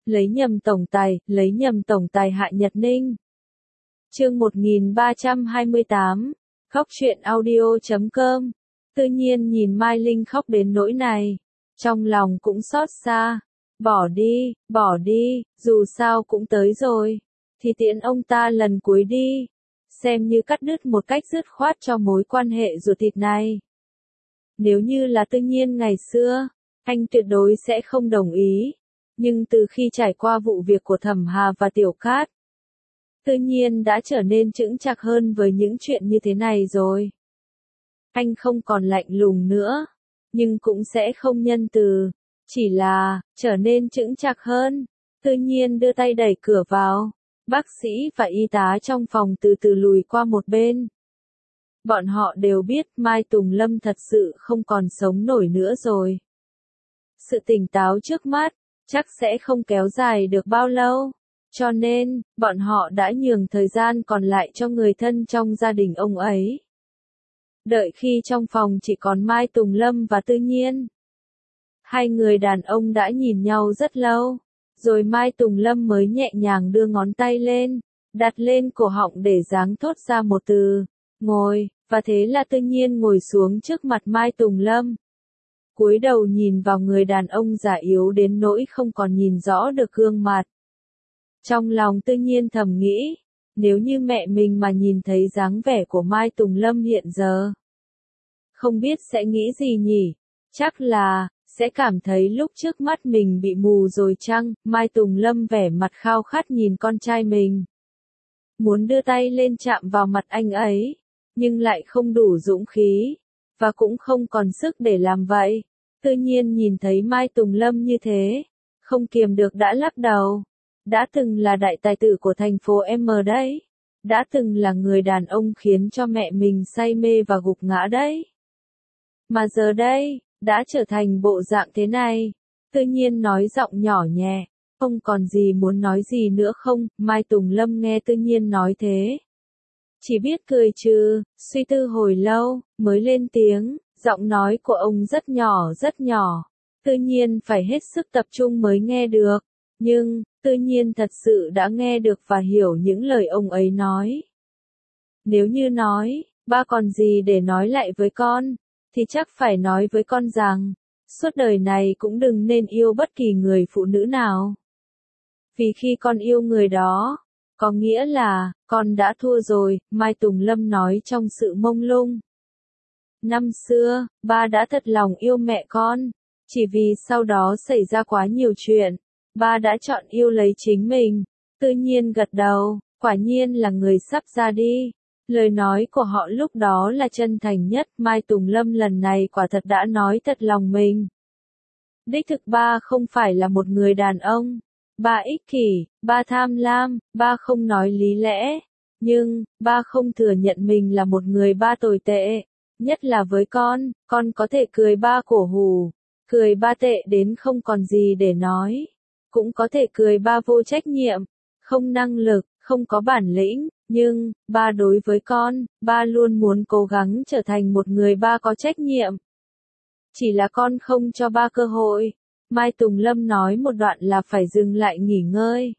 lấy nhầm tổng tài Hạ Nhật Ninh. Chương 1328, khóc truyện audio.com. Tự nhiên nhìn Mai Linh khóc đến nỗi này, trong lòng cũng xót xa. Bỏ đi, dù sao cũng tới rồi, thì tiễn ông ta lần cuối đi, xem như cắt đứt một cách dứt khoát cho mối quan hệ ruột thịt này. Nếu như là Tự nhiên ngày xưa, anh tuyệt đối sẽ không đồng ý, nhưng từ khi trải qua vụ việc của Thẩm Hà và Tiểu Cát, Tự nhiên đã trở nên chững chạc hơn với những chuyện như thế này rồi. Anh không còn lạnh lùng nữa, nhưng cũng sẽ không nhân từ, chỉ là trở nên chững chạc hơn. Tự nhiên đưa tay đẩy cửa vào, bác sĩ và y tá trong phòng từ từ lùi qua một bên. Bọn họ đều biết Mai Tùng Lâm thật sự không còn sống nổi nữa rồi. Sự tỉnh táo trước mắt, chắc sẽ không kéo dài được bao lâu. Cho nên, bọn họ đã nhường thời gian còn lại cho người thân trong gia đình ông ấy. Đợi khi trong phòng chỉ còn Mai Tùng Lâm và Tự nhiên. Hai người đàn ông đã nhìn nhau rất lâu, rồi Mai Tùng Lâm mới nhẹ nhàng đưa ngón tay lên, đặt lên cổ họng để giáng thốt ra một từ, ngồi, và thế là Tự nhiên ngồi xuống trước mặt Mai Tùng Lâm. Cúi đầu nhìn vào người đàn ông già yếu đến nỗi không còn nhìn rõ được gương mặt. Trong lòng Tự nhiên thầm nghĩ, nếu như mẹ mình mà nhìn thấy dáng vẻ của Mai Tùng Lâm hiện giờ, không biết sẽ nghĩ gì nhỉ? Chắc là sẽ cảm thấy lúc trước mắt mình bị mù rồi chăng? Mai Tùng Lâm vẻ mặt khao khát nhìn con trai mình, muốn đưa tay lên chạm vào mặt anh ấy, nhưng lại không đủ dũng khí, và cũng không còn sức để làm vậy. Tự nhiên nhìn thấy Mai Tùng Lâm như thế, không kiềm được đã lắc đầu. Đã từng là đại tài tử của thành phố M đấy. Đã từng là người đàn ông khiến cho mẹ mình say mê và gục ngã đấy. Mà giờ đây, đã trở thành bộ dạng thế này. Tự nhiên nói giọng nhỏ nhẹ, không còn gì muốn nói gì nữa không? Mai Tùng Lâm nghe Tự nhiên nói thế, chỉ biết cười trừ, suy tư hồi lâu, mới lên tiếng. Giọng nói của ông rất nhỏ, Tự nhiên phải hết sức tập trung mới nghe được, nhưng Tự nhiên thật sự đã nghe được và hiểu những lời ông ấy nói. Nếu như nói, ba còn gì để nói lại với con, thì chắc phải nói với con rằng, suốt đời này cũng đừng nên yêu bất kỳ người phụ nữ nào. Vì khi con yêu người đó, có nghĩa là, con đã thua rồi, Mai Tùng Lâm nói trong sự mông lung. Năm xưa, ba đã thật lòng yêu mẹ con, chỉ vì sau đó xảy ra quá nhiều chuyện, ba đã chọn yêu lấy chính mình. Tự nhiên gật đầu, quả nhiên là người sắp ra đi. Lời nói của họ lúc đó là chân thành nhất, Mai Tùng Lâm lần này quả thật đã nói thật lòng mình. Đích thực ba không phải là một người đàn ông. Ba ích kỷ, ba tham lam, ba không nói lý lẽ. Nhưng, ba không thừa nhận mình là một người ba tồi tệ. Nhất là với con có thể cười ba cổ hủ, cười ba tệ đến không còn gì để nói. Cũng có thể cười ba vô trách nhiệm, không năng lực, không có bản lĩnh, nhưng, ba đối với con, ba luôn muốn cố gắng trở thành một người ba có trách nhiệm. Chỉ là con không cho ba cơ hội. Mai Tùng Lâm nói một đoạn là phải dừng lại nghỉ ngơi.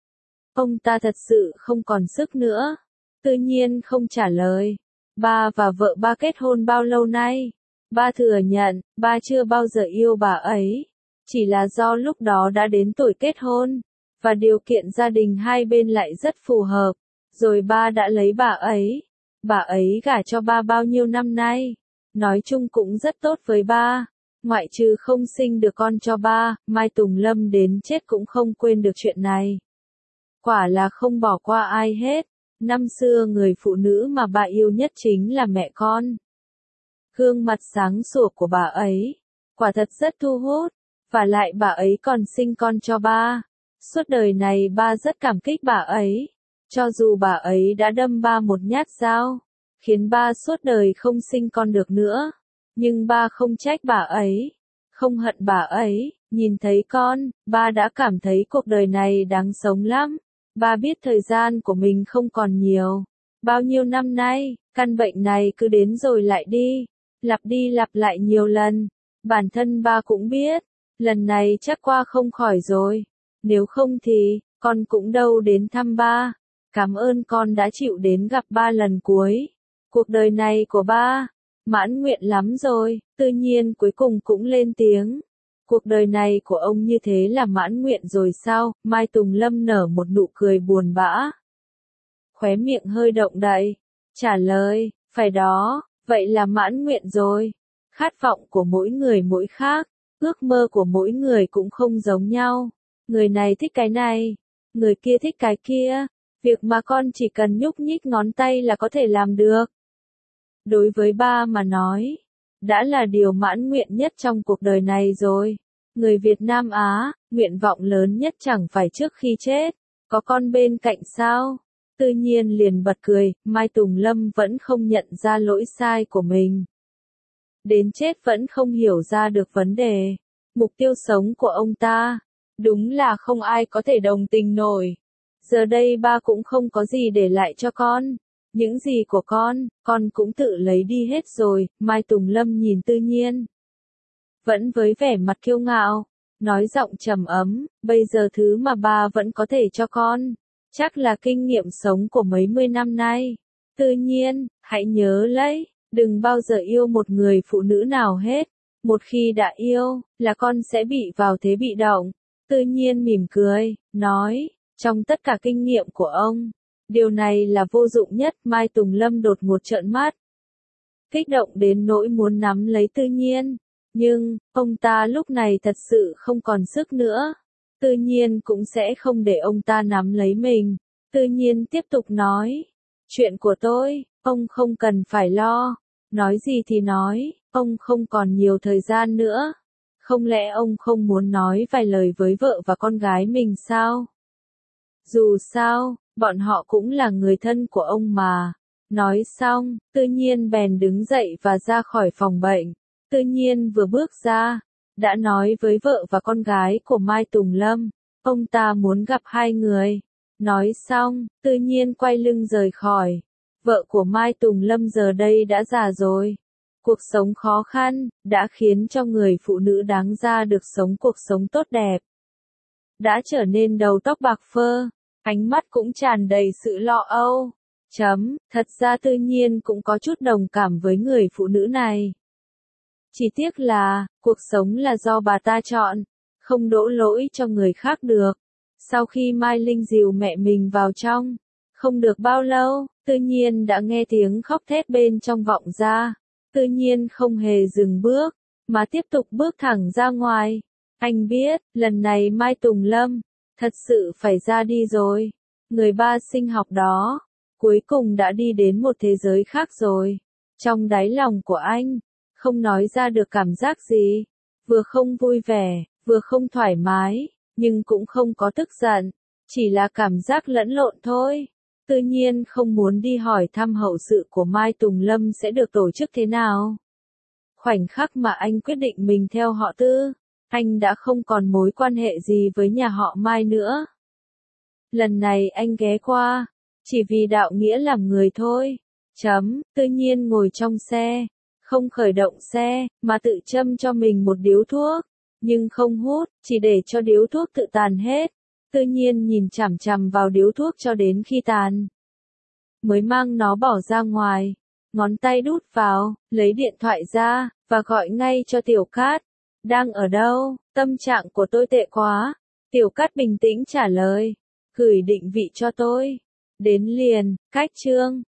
Ông ta thật sự không còn sức nữa. Tự nhiên không trả lời. Ba và vợ ba kết hôn bao lâu nay? Ba thừa nhận, ba chưa bao giờ yêu bà ấy. Chỉ là do lúc đó đã đến tuổi kết hôn, và điều kiện gia đình hai bên lại rất phù hợp. Rồi ba đã lấy bà ấy. Bà ấy gả cho ba bao nhiêu năm nay. Nói chung cũng rất tốt với ba. Ngoại trừ không sinh được con cho ba, Mai Tùng Lâm đến chết cũng không quên được chuyện này. Quả là không bỏ qua ai hết. Năm xưa người phụ nữ mà bà yêu nhất chính là mẹ con. Gương mặt sáng sủa của bà ấy, quả thật rất thu hút. Và lại bà ấy còn sinh con cho ba. Suốt đời này ba rất cảm kích bà ấy. Cho dù bà ấy đã đâm ba một nhát dao, khiến ba suốt đời không sinh con được nữa. Nhưng ba không trách bà ấy, không hận bà ấy. Nhìn thấy con, ba đã cảm thấy cuộc đời này đáng sống lắm. Ba biết thời gian của mình không còn nhiều. Bao nhiêu năm nay, căn bệnh này cứ đến rồi lại đi lặp lại nhiều lần. Bản thân ba cũng biết, lần này chắc qua không khỏi rồi. Nếu không thì, con cũng đâu đến thăm ba. Cảm ơn con đã chịu đến gặp ba lần cuối. Cuộc đời này của ba, mãn nguyện lắm rồi, Tư Nhiên cuối cùng cũng lên tiếng. Cuộc đời này của ông như thế là mãn nguyện rồi sao? Mai Tùng Lâm nở một nụ cười buồn bã. Khóe miệng hơi động đậy, trả lời, phải đó, vậy là mãn nguyện rồi. Khát vọng của mỗi người mỗi khác, ước mơ của mỗi người cũng không giống nhau. Người này thích cái này, người kia thích cái kia, việc mà con chỉ cần nhúc nhích ngón tay là có thể làm được. Đối với ba mà nói, đã là điều mãn nguyện nhất trong cuộc đời này rồi. Người Việt Nam Á, nguyện vọng lớn nhất chẳng phải trước khi chết, có con bên cạnh sao? Tự nhiên liền bật cười, Mai Tùng Lâm vẫn không nhận ra lỗi sai của mình. Đến chết vẫn không hiểu ra được vấn đề. Mục tiêu sống của ông ta, đúng là không ai có thể đồng tình nổi. Giờ đây ba cũng không có gì để lại cho con. Những gì của con cũng tự lấy đi hết rồi. Mai Tùng Lâm nhìn Tự Nhiên, vẫn với vẻ mặt kiêu ngạo, nói giọng trầm ấm, bây giờ thứ mà ba vẫn có thể cho con, chắc là kinh nghiệm sống của mấy mươi năm nay. Tự Nhiên, hãy nhớ lấy, đừng bao giờ yêu một người phụ nữ nào hết. Một khi đã yêu, là con sẽ bị vào thế bị động. Tự Nhiên mỉm cười, nói, trong tất cả kinh nghiệm của ông, điều này là vô dụng nhất. Mai Tùng Lâm đột ngột trợn mắt, kích động đến nỗi muốn nắm lấy Tự Nhiên. Nhưng, ông ta lúc này thật sự không còn sức nữa. Tự Nhiên cũng sẽ không để ông ta nắm lấy mình. Tự Nhiên tiếp tục nói, chuyện của tôi, ông không cần phải lo. Nói gì thì nói, ông không còn nhiều thời gian nữa. Không lẽ ông không muốn nói vài lời với vợ và con gái mình sao? Dù sao, bọn họ cũng là người thân của ông mà. Nói xong, Tự Nhiên bèn đứng dậy và ra khỏi phòng bệnh. Tự Nhiên vừa bước ra, đã nói với vợ và con gái của Mai Tùng Lâm, ông ta muốn gặp hai người. Nói xong, Tự Nhiên quay lưng rời khỏi. Vợ của Mai Tùng Lâm giờ đây đã già rồi. Cuộc sống khó khăn, đã khiến cho người phụ nữ đáng ra được sống cuộc sống tốt đẹp. Đã trở nên đầu tóc bạc phơ, ánh mắt cũng tràn đầy sự lo âu. Thật ra Tự Nhiên cũng có chút đồng cảm với người phụ nữ này. Chỉ tiếc là, cuộc sống là do bà ta chọn, không đổ lỗi cho người khác được. Sau khi Mai Linh dìu mẹ mình vào trong, không được bao lâu, Tự Nhiên đã nghe tiếng khóc thét bên trong vọng ra. Tự Nhiên không hề dừng bước, mà tiếp tục bước thẳng ra ngoài. Anh biết, lần này Mai Tùng Lâm, thật sự phải ra đi rồi. Người ba sinh học đó, cuối cùng đã đi đến một thế giới khác rồi. Trong đáy lòng của anh, không nói ra được cảm giác gì. Vừa không vui vẻ, vừa không thoải mái, nhưng cũng không có tức giận. Chỉ là cảm giác lẫn lộn thôi. Tự Nhiên không muốn đi hỏi thăm hậu sự của Mai Tùng Lâm sẽ được tổ chức thế nào. Khoảnh khắc mà anh quyết định mình theo họ Tư, anh đã không còn mối quan hệ gì với nhà họ Mai nữa. Lần này anh ghé qua, chỉ vì đạo nghĩa làm người thôi. Tự Nhiên ngồi trong xe, không khởi động xe, mà tự châm cho mình một điếu thuốc, nhưng không hút, chỉ để cho điếu thuốc tự tàn hết. Tự Nhiên nhìn chằm chằm vào điếu thuốc cho đến khi tàn, mới mang nó bỏ ra ngoài, ngón tay đút vào, lấy điện thoại ra, và gọi ngay cho Tiểu Cát. Đang ở đâu? Tâm trạng của tôi tệ quá. Tiểu Cát bình tĩnh trả lời, gửi định vị cho tôi. Đến liền, cách chương.